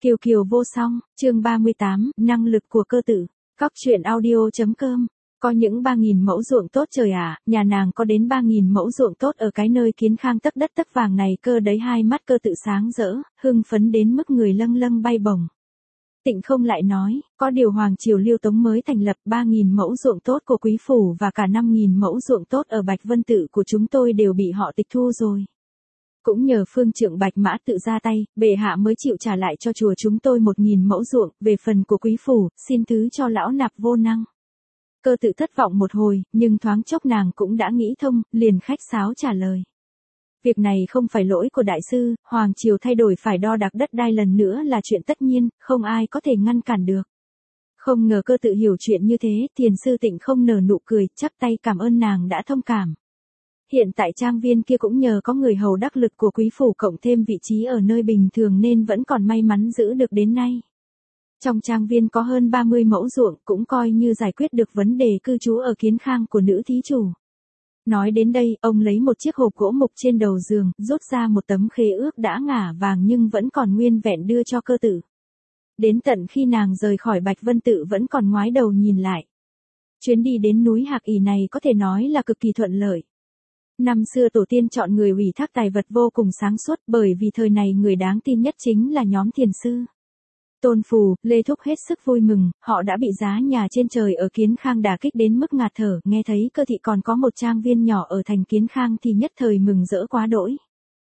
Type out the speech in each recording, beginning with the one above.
Kiều Kiều vô song, chương 38, năng lực của cơ tử. Cóc truyện audio.com. Có những 3.000 mẫu ruộng tốt trời ạ, nhà nàng có đến 3.000 mẫu ruộng tốt ở cái nơi kiến khang tấc đất tấc vàng này cơ đấy. Hai mắt cơ tự sáng rỡ, hưng phấn đến mức người lâng lâng bay bổng. Tịnh không lại nói, có điều Hoàng Triều Liêu Tống mới thành lập 3.000 mẫu ruộng tốt của Quý Phủ và cả 5.000 mẫu ruộng tốt ở Bạch Vân Tự của chúng tôi đều bị họ tịch thu rồi. Cũng nhờ phương trượng Bạch Mã tự ra tay, bệ hạ mới chịu trả lại cho chùa chúng tôi 1.000 mẫu ruộng, về phần của Quý Phủ, xin thứ cho lão nạp vô năng. Cơ tự thất vọng một hồi, nhưng thoáng chốc nàng cũng đã nghĩ thông, liền khách sáo trả lời. Việc này không phải lỗi của đại sư, Hoàng Triều thay đổi phải đo đạc đất đai lần nữa là chuyện tất nhiên, không ai có thể ngăn cản được. Không ngờ cơ tự hiểu chuyện như thế, Thiền sư Tịnh không nở nụ cười, chắp tay cảm ơn nàng đã thông cảm. Hiện tại trang viên kia cũng nhờ có người hầu đắc lực của Quý Phủ cộng thêm vị trí ở nơi bình thường nên vẫn còn may mắn giữ được đến nay. Trong trang viên có hơn 30 mẫu ruộng cũng coi như giải quyết được vấn đề cư trú ở kiến khang của nữ thí chủ. Nói đến đây, ông lấy một chiếc hộp gỗ mục trên đầu giường, rút ra một tấm khế ước đã ngả vàng nhưng vẫn còn nguyên vẹn đưa cho cơ tử. Đến tận khi nàng rời khỏi Bạch Vân Tự vẫn còn ngoái đầu nhìn lại. Chuyến đi đến núi Hạc Ỷ này có thể nói là cực kỳ thuận lợi. Năm xưa tổ tiên chọn người ủy thác tài vật vô cùng sáng suốt bởi vì thời này người đáng tin nhất chính là nhóm thiền sư. Tôn Phù, Lê Thúc hết sức vui mừng, họ đã bị giá nhà trên trời ở Kiến Khang đả kích đến mức ngạt thở, nghe thấy cơ thị còn có một trang viên nhỏ ở thành Kiến Khang thì nhất thời mừng rỡ quá đỗi.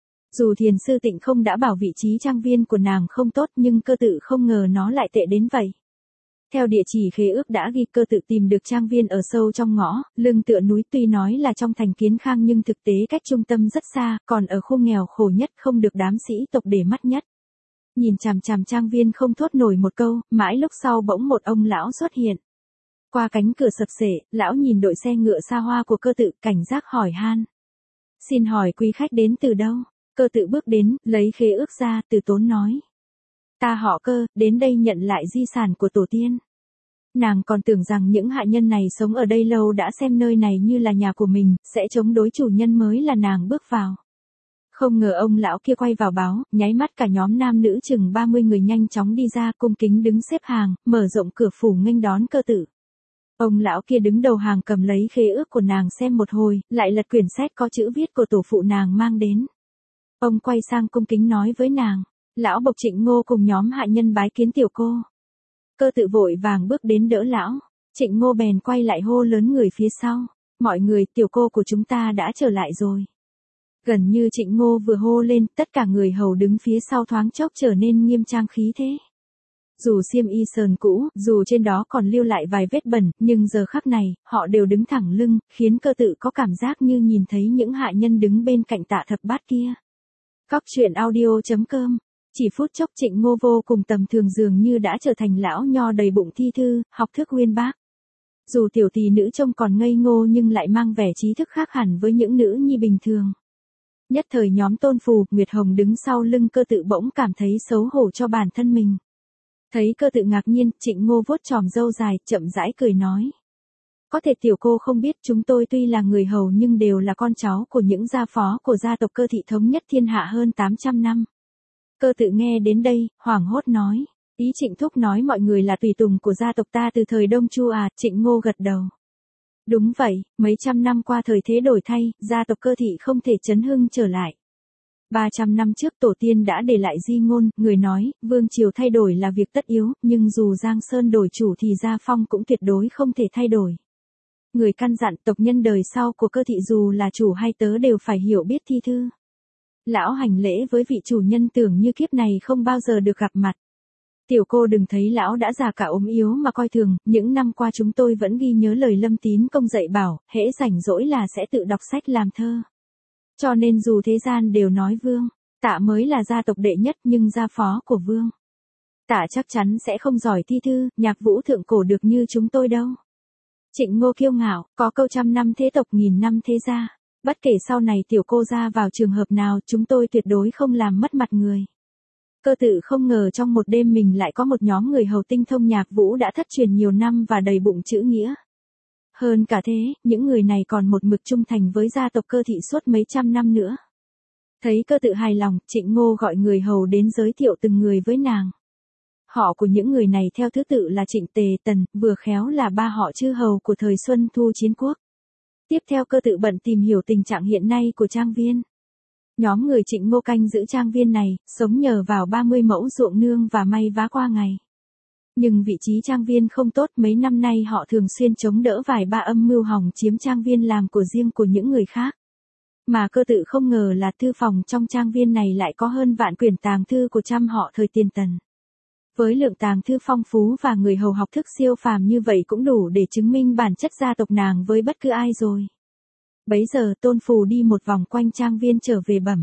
Dù thiền sư Tịnh không đã bảo vị trí trang viên của nàng không tốt nhưng cơ tự không ngờ nó lại tệ đến vậy. Theo địa chỉ khế ước đã ghi, cơ tự tìm được trang viên ở sâu trong ngõ, lưng tựa núi, tuy nói là trong thành Kiến Khang nhưng thực tế cách trung tâm rất xa, còn ở khu nghèo khổ nhất không được đám sĩ tộc để mắt nhất. Nhìn chằm chằm trang viên không thốt nổi một câu, mãi lúc sau bỗng một ông lão xuất hiện. Qua cánh cửa sập xệ, lão nhìn đội xe ngựa xa hoa của cơ tự, cảnh giác hỏi han. Xin hỏi quý khách đến từ đâu? Cơ tự bước đến, lấy khế ước ra, từ tốn nói. Ta họ Cơ, đến đây nhận lại di sản của tổ tiên. Nàng còn tưởng rằng những hạ nhân này sống ở đây lâu đã xem nơi này như là nhà của mình, sẽ chống đối chủ nhân mới là nàng bước vào. Không ngờ ông lão kia quay vào báo, nháy mắt cả nhóm nam nữ chừng 30 người nhanh chóng đi ra cung kính đứng xếp hàng, mở rộng cửa phủ nghênh đón cơ tử. Ông lão kia đứng đầu hàng cầm lấy khế ước của nàng xem một hồi, lại lật quyển sách có chữ viết của tổ phụ nàng mang đến. Ông quay sang cung kính nói với nàng, lão bộc Trịnh Ngô cùng nhóm hạ nhân bái kiến tiểu cô. Cơ tự vội vàng bước đến đỡ lão, Trịnh Ngô bèn quay lại hô lớn người phía sau, mọi người, tiểu cô của chúng ta đã trở lại rồi. Gần như Trịnh Ngô vừa hô lên, tất cả người hầu đứng phía sau thoáng chốc trở nên nghiêm trang khí thế. Dù xiêm y sờn cũ, dù trên đó còn lưu lại vài vết bẩn, nhưng giờ khắc này, họ đều đứng thẳng lưng, khiến cơ tự có cảm giác như nhìn thấy những hạ nhân đứng bên cạnh Tạ Thập Bát kia. Cóc truyện audio.com. Chỉ phút chốc Trịnh Ngô vô cùng tầm thường dường như đã trở thành lão nho đầy bụng thi thư, học thức uyên bác. Dù tiểu tỷ nữ trông còn ngây ngô nhưng lại mang vẻ trí thức khác hẳn với những nữ nhi bình thường. Nhất thời nhóm Tôn Phù, Nguyệt Hồng đứng sau lưng cơ tự bỗng cảm thấy xấu hổ cho bản thân mình. Thấy cơ tự ngạc nhiên, Trịnh Ngô vuốt chòm râu dài, chậm rãi cười nói. Có thể tiểu cô không biết chúng tôi tuy là người hầu nhưng đều là con cháu của những gia phó của gia tộc Cơ thị thống nhất thiên hạ hơn 800 năm. Cơ tự nghe đến đây, hoảng hốt nói. Ý Trịnh thúc nói mọi người là tùy tùng của gia tộc ta từ thời Đông Chu à, Trịnh Ngô gật đầu. Đúng vậy, mấy trăm năm qua thời thế đổi thay, gia tộc Cơ thị không thể chấn hưng trở lại. 300 năm trước tổ tiên đã để lại di ngôn, người nói, vương triều thay đổi là việc tất yếu, nhưng dù Giang Sơn đổi chủ thì gia phong cũng tuyệt đối không thể thay đổi. Người căn dặn tộc nhân đời sau của Cơ thị dù là chủ hay tớ đều phải hiểu biết thi thư. Lão hành lễ với vị chủ nhân tưởng như kiếp này không bao giờ được gặp mặt. Tiểu cô đừng thấy lão đã già cả ốm yếu mà coi thường, những năm qua chúng tôi vẫn ghi nhớ lời Lâm Tín công dạy bảo, hễ rảnh rỗi là sẽ tự đọc sách làm thơ. Cho nên dù thế gian đều nói vương, Tạ mới là gia tộc đệ nhất nhưng gia phó của vương. Tạ chắc chắn sẽ không giỏi thi thư, nhạc vũ thượng cổ được như chúng tôi đâu. Trịnh Ngô kiêu ngạo, có câu 100 năm thế tộc 1000 năm thế gia. Bất kể sau này tiểu cô ra vào trường hợp nào chúng tôi tuyệt đối không làm mất mặt người. Cơ tự không ngờ trong một đêm mình lại có một nhóm người hầu tinh thông nhạc vũ đã thất truyền nhiều năm và đầy bụng chữ nghĩa. Hơn cả thế, những người này còn một mực trung thành với gia tộc Cơ thị suốt mấy trăm năm nữa. Thấy cơ tự hài lòng, Trịnh Ngô gọi người hầu đến giới thiệu từng người với nàng. Họ của những người này theo thứ tự là Trịnh Tề Tần, vừa khéo là ba họ chư hầu của thời Xuân Thu Chiến Quốc. Tiếp theo Cơ Tự bận tìm hiểu tình trạng hiện nay của trang viên. Nhóm người Trịnh Ngô canh giữ trang viên này, sống nhờ vào 30 mẫu ruộng nương và may vá qua ngày. Nhưng vị trí trang viên không tốt, mấy năm nay họ thường xuyên chống đỡ vài ba âm mưu hòng chiếm trang viên làm của riêng của những người khác. Mà Cơ Tự không ngờ là thư phòng trong trang viên này lại có hơn vạn quyển tàng thư của trăm họ thời tiền Tần. Với lượng tàng thư phong phú và người hầu học thức siêu phàm như vậy cũng đủ để chứng minh bản chất gia tộc nàng với bất cứ ai rồi. Bấy giờ Tôn Phù đi một vòng quanh trang viên trở về bẩm.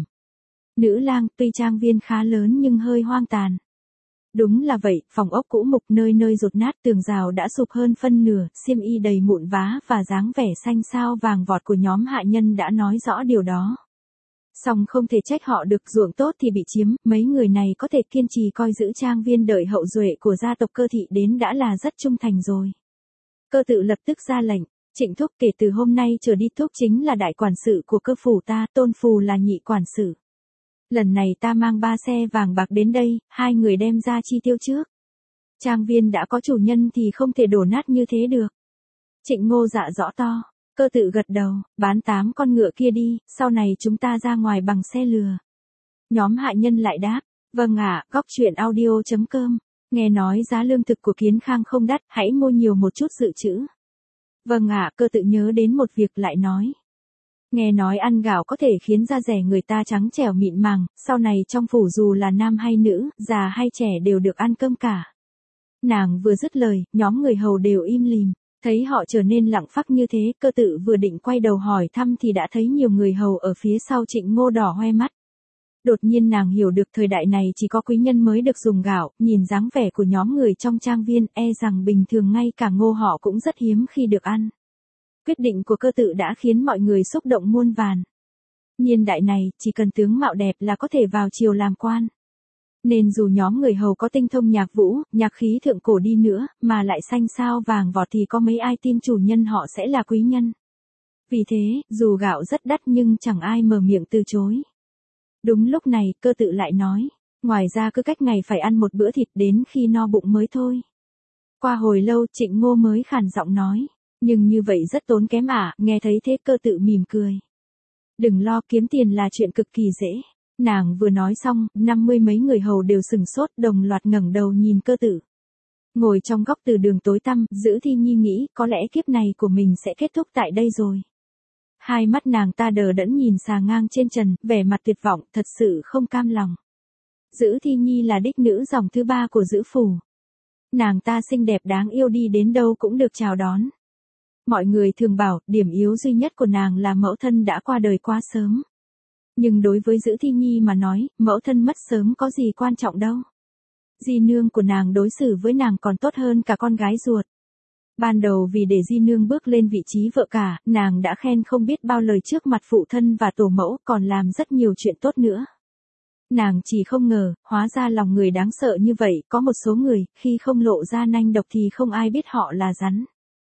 Nữ lang, tuy trang viên khá lớn nhưng hơi hoang tàn. Đúng là vậy, phòng ốc cũ mục nơi nơi rột nát, tường rào đã sụp hơn phân nửa, xiêm y đầy mụn vá và dáng vẻ xanh xao vàng vọt của nhóm hạ nhân đã nói rõ điều đó. Song không thể trách họ được, ruộng tốt thì bị chiếm, mấy người này có thể kiên trì coi giữ trang viên đợi hậu duệ của gia tộc Cơ thị đến đã là rất trung thành rồi. Cơ Tự lập tức ra lệnh, Trịnh thúc, kể từ hôm nay trở đi thúc chính là đại quản sự của cơ phủ ta, Tôn Phù là nhị quản sự. Lần này ta mang 3 xe vàng bạc đến đây, 2 người đem ra chi tiêu trước. Trang viên đã có chủ nhân thì không thể đổ nát như thế được. Trịnh Ngô dạ rõ to. Cơ Tự gật đầu, bán 8 con ngựa kia đi, sau này chúng ta ra ngoài bằng xe lừa. Nhóm hạ nhân lại đáp, vâng ạ, góc truyện audio.com. Nghe nói giá lương thực của Kiến Khang không đắt, hãy mua nhiều một chút dự trữ. Vâng ạ, Cơ Tự nhớ đến một việc lại nói. Nghe nói ăn gạo có thể khiến da rẻ người ta trắng trẻo mịn màng, sau này trong phủ dù là nam hay nữ, già hay trẻ đều được ăn cơm cả. Nàng vừa dứt lời, nhóm người hầu đều im lìm. Thấy họ trở nên lặng phắc như thế, Cơ Tự vừa định quay đầu hỏi thăm thì đã thấy nhiều người hầu ở phía sau Trịnh Ngô đỏ hoe mắt. Đột nhiên nàng hiểu được thời đại này chỉ có quý nhân mới được dùng gạo, nhìn dáng vẻ của nhóm người trong trang viên, e rằng bình thường ngay cả Ngô họ cũng rất hiếm khi được ăn. Quyết định của Cơ Tự đã khiến mọi người xúc động muôn vàn. Niên đại này, chỉ cần tướng mạo đẹp là có thể vào triều làm quan. Nên dù nhóm người hầu có tinh thông nhạc vũ, nhạc khí thượng cổ đi nữa, mà lại xanh xao vàng vọt thì có mấy ai tin chủ nhân họ sẽ là quý nhân. Vì thế, dù gạo rất đắt nhưng chẳng ai mở miệng từ chối. Đúng lúc này, Cơ Tự lại nói, ngoài ra cứ cách ngày phải ăn một bữa thịt đến khi no bụng mới thôi. Qua hồi lâu Trịnh Ngô mới khàn giọng nói, nhưng như vậy rất tốn kém ạ. Nghe thấy thế Cơ Tự mỉm cười. Đừng lo, kiếm tiền là chuyện cực kỳ dễ. Nàng vừa nói xong, 50 mấy người hầu đều sừng sốt, đồng loạt ngẩng đầu nhìn Cơ Tự. Ngồi trong góc từ đường tối tăm, Giữ Thi Nhi nghĩ có lẽ kiếp này của mình sẽ kết thúc tại đây rồi. Hai mắt nàng ta đờ đẫn nhìn xà ngang trên trần, vẻ mặt tuyệt vọng, thật sự không cam lòng. Giữ Thi Nhi là đích nữ dòng thứ 3 của Giữ phủ. Nàng ta xinh đẹp đáng yêu, đi đến đâu cũng được chào đón. Mọi người thường bảo, điểm yếu duy nhất của nàng là mẫu thân đã qua đời quá sớm. Nhưng đối với Giữ Thi Nhi mà nói, mẫu thân mất sớm có gì quan trọng đâu. Di nương của nàng đối xử với nàng còn tốt hơn cả con gái ruột. Ban đầu vì để Di nương bước lên vị trí vợ cả, nàng đã khen không biết bao lời trước mặt phụ thân và tổ mẫu, còn làm rất nhiều chuyện tốt nữa. Nàng chỉ không ngờ, hóa ra lòng người đáng sợ như vậy, có một số người, khi không lộ ra nanh độc thì không ai biết họ là rắn.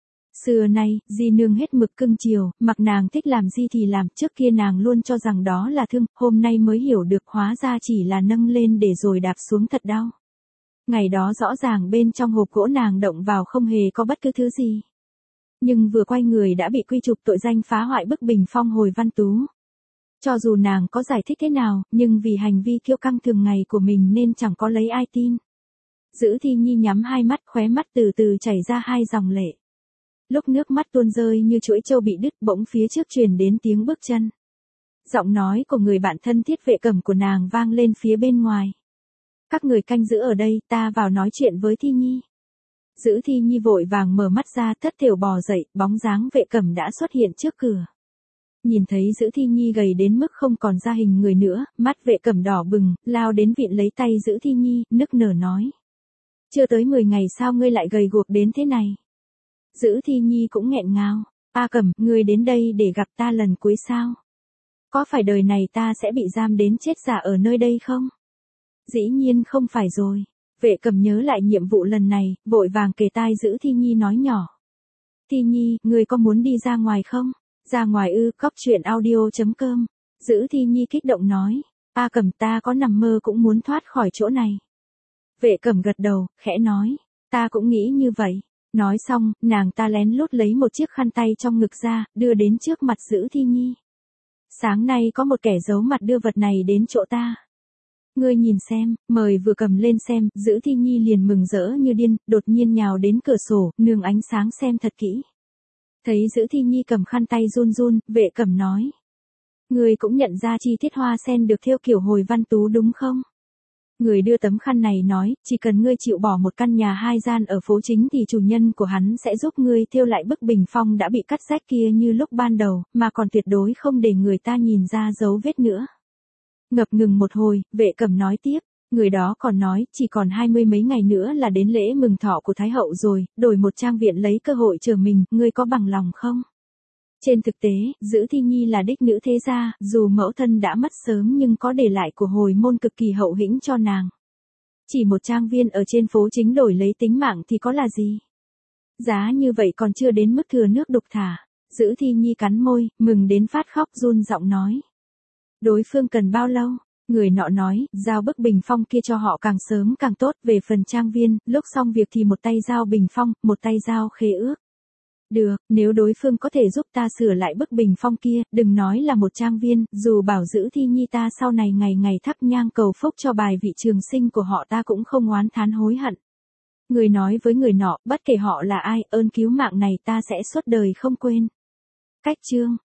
Xưa nay, Di nương hết mực cưng chiều, mặc nàng thích làm gì thì làm, trước kia nàng luôn cho rằng đó là thương, hôm nay mới hiểu được hóa ra chỉ là nâng lên để rồi đạp xuống thật đau. Ngày đó rõ ràng bên trong hộp gỗ nàng động vào không hề có bất cứ thứ gì. Nhưng vừa quay người đã bị quy chụp tội danh phá hoại bức bình phong hồi văn tú. Cho dù nàng có giải thích thế nào, nhưng vì hành vi kiêu căng thường ngày của mình nên chẳng có lấy ai tin. Giữ Thi Nhi nhắm hai mắt, khóe mắt từ từ chảy ra hai dòng lệ. Lúc nước mắt tuôn rơi như chuỗi trâu bị đứt, bỗng phía trước truyền đến tiếng bước chân. Giọng nói của người bạn thân thiết Vệ Cẩm của nàng vang lên phía bên ngoài. Các người canh giữ ở đây, ta vào nói chuyện với Thi Nhi. Giữ Thi Nhi vội vàng mở mắt ra, thất thểu bò dậy, bóng dáng Vệ Cẩm đã xuất hiện trước cửa. Nhìn thấy Giữ Thi Nhi gầy đến mức không còn ra hình người nữa, mắt Vệ Cẩm đỏ bừng, lao đến vịn lấy tay Giữ Thi Nhi, nức nở nói. Chưa tới 10 ngày sao ngươi lại gầy guộc đến thế này? Giữ Thi Nhi cũng nghẹn ngào. A Cẩm, ngươi đến đây để gặp ta lần cuối sao? Có phải đời này ta sẽ bị giam đến chết giả ở nơi đây không? Dĩ nhiên không phải rồi. Vệ Cẩm nhớ lại nhiệm vụ lần này, vội vàng kề tai Giữ Thi Nhi nói nhỏ. Thi Nhi, ngươi có muốn đi ra ngoài không? Ra ngoài ư? Góc truyện audio.com. Giữ Thi Nhi kích động nói. A Cẩm, ta có nằm mơ cũng muốn thoát khỏi chỗ này. Vệ Cẩm gật đầu, khẽ nói, ta cũng nghĩ như vậy. Nói xong, nàng ta lén lút lấy một chiếc khăn tay trong ngực ra, đưa đến trước mặt Dữ Thi Nhi. Sáng nay có một kẻ giấu mặt đưa vật này đến chỗ ta. Ngươi nhìn xem, mời vừa cầm lên xem, Dữ Thi Nhi liền mừng rỡ như điên, đột nhiên nhào đến cửa sổ, nương ánh sáng xem thật kỹ. Thấy Dữ Thi Nhi cầm khăn tay run run, Vệ Cẩm nói. Ngươi cũng nhận ra chi tiết hoa sen được thêu kiểu hồi văn tú đúng không? Người đưa tấm khăn này nói, chỉ cần ngươi chịu bỏ một căn nhà 2 gian ở phố chính thì chủ nhân của hắn sẽ giúp ngươi thêu lại bức bình phong đã bị cắt rách kia như lúc ban đầu, mà còn tuyệt đối không để người ta nhìn ra dấu vết nữa. Ngập ngừng một hồi, Vệ Cẩm nói tiếp, người đó còn nói, chỉ còn 20 mấy ngày nữa là đến lễ mừng thọ của Thái hậu rồi, đổi một trang viện lấy cơ hội chờ mình, ngươi có bằng lòng không? Trên thực tế, Dữ Thi Nhi là đích nữ thế gia, dù mẫu thân đã mất sớm nhưng có để lại của hồi môn cực kỳ hậu hĩnh cho nàng. Chỉ một trang viên ở trên phố chính đổi lấy tính mạng thì có là gì? Giá như vậy còn chưa đến mức thừa nước đục thả. Dữ Thi Nhi cắn môi, mừng đến phát khóc run giọng nói. Đối phương cần bao lâu? Người nọ nói, giao bức bình phong kia cho họ càng sớm càng tốt. Về phần trang viên, lúc xong việc thì một tay giao bình phong, một tay giao khế ước. Được, nếu đối phương có thể giúp ta sửa lại bức bình phong kia, đừng nói là một trang viên, dù bảo Dữ Thi Nhi ta sau này ngày ngày thắp nhang cầu phúc cho bài vị trường sinh của họ ta cũng không oán thán hối hận. Người nói với người nọ, bất kể họ là ai, ơn cứu mạng này ta sẽ suốt đời không quên. Cách chương